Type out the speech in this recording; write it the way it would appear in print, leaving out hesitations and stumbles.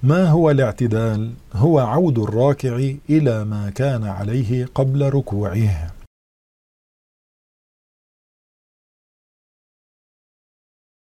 ما هو الاعتدال؟ هو عود الراكع إلى ما كان عليه قبل ركوعه.